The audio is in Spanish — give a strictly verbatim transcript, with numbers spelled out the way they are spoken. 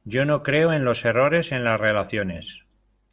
Yo no creo en los errores en las relaciones.